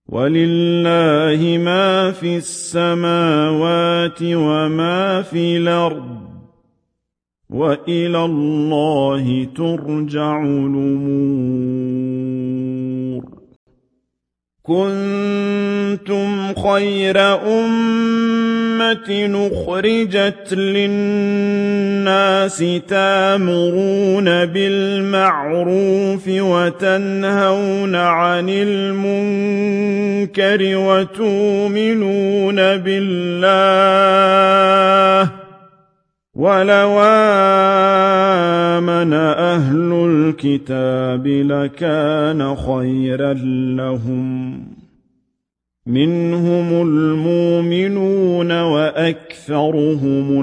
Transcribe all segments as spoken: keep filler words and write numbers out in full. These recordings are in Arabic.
وَلِلَّهِ مَا فِي السَّمَاوَاتِ وَمَا فِي الْأَرْضِ وَإِلَى اللَّهِ تُرْجَعُ الْأُمُورُ كُنتُمْ خَيْرَ أُمَّةٍ أُخْرِجَتْ لِلنَّاسِ تَأْمُرُونَ بِالْمَعْرُوفِ وَتَنْهَوْنَ عَنِ الْمُنكَرِ وَتُؤْمِنُونَ بِاللَّهِ وَلَوْ آمَنَ أَهْلُ الْكِتَابِ لَكَانَ خَيْرًا لَّهُم مِّنْهُمُ الْمُؤْمِنُونَ وَأَكْثَرُهُمُ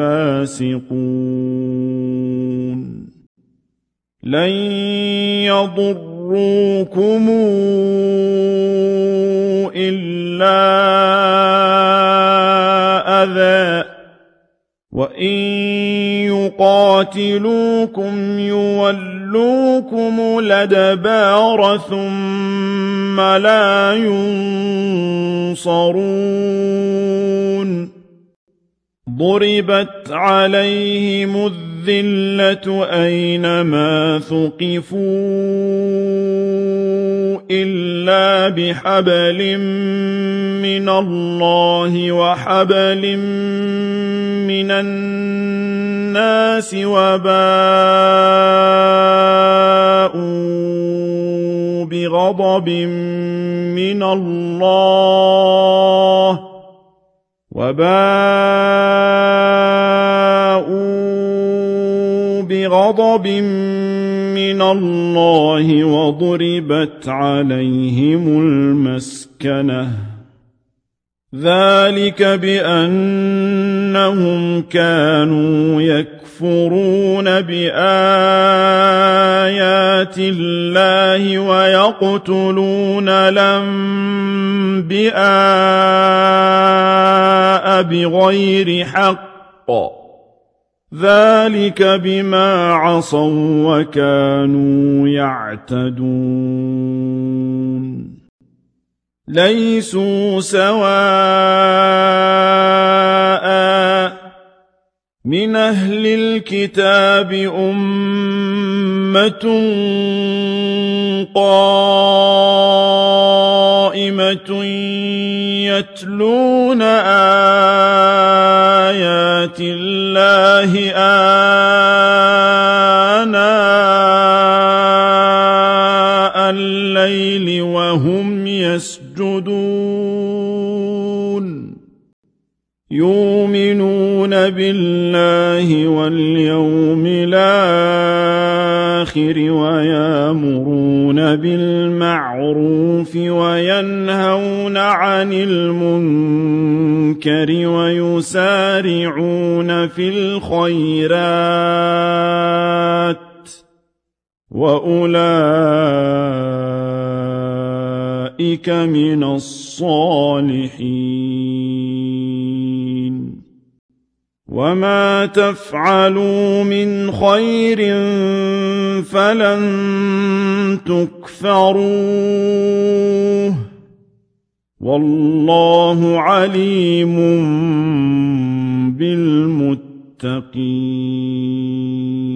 الْفَاسِقُونَ لَن يَضُرُّوكُمْ إِلَّا أَذًى وَإِن يُقَاتِلُوكُمْ يُوَلُّوكُمُ الْأَدْبَارَ ثُمَّ لَا يُنصَرُونَ ضُرِبَتْ عَلَيْهِمُ الذِّلَّةُ أَيْنَمَا ثُقِفُوا إِلَّا بِحَبْلٍ مِّنَ اللَّهِ وَحَبْلٍ مِّنَ النَّاسِ وَبَاءُوا بِغَضَبٍ مِّنَ اللَّهِ وَبَاءُوا بِغَضَبٍ مِّنَ اللَّهِ وَضُرِبَتْ عَلَيْهِمُ الْمَسْكَنَةُ ذَلِكَ بِأَنَّهُمْ كَانُوا يَكْفُرُونَ بِآيَاتِ اللَّهِ وَيَقْتُلُونَ الْأَنبِيَاءَ بِغَيْرِ حَقٍّ ذَلِكَ بِمَا عَصَوا وَكَانُوا يَعْتَدُونَ لَيْسُوا سَوَاءً مِّنْ أَهْلِ الْكِتَابِ أُمَّةٌ قَائِمَةٌ يَتْلُونَ آيَاتِ اللَّهِ آنَاءَ اللَّيْلِ وَهُمْ يَسْجُدُونَ يُؤْمِنُونَ بِاللَّهِ وَالْيَوْمِ الْآخِرِ وَيَأْمُرُونَ بِالْمَعْرُوفِ وَيَنْهَوْنَ عَنِ الْمُنكَرِ وَيُسَارِعُونَ فِي الْخَيْرَاتِ وَأُولَٰئِكَ مِنَ الصَّالِحِينَ وَمَا تَفْعَلُوا مِنْ خَيْرٍ فَلَن تُكْفَرُوهُ وَاللَّهُ عَلِيمٌ بِالْمُتَّقِينَ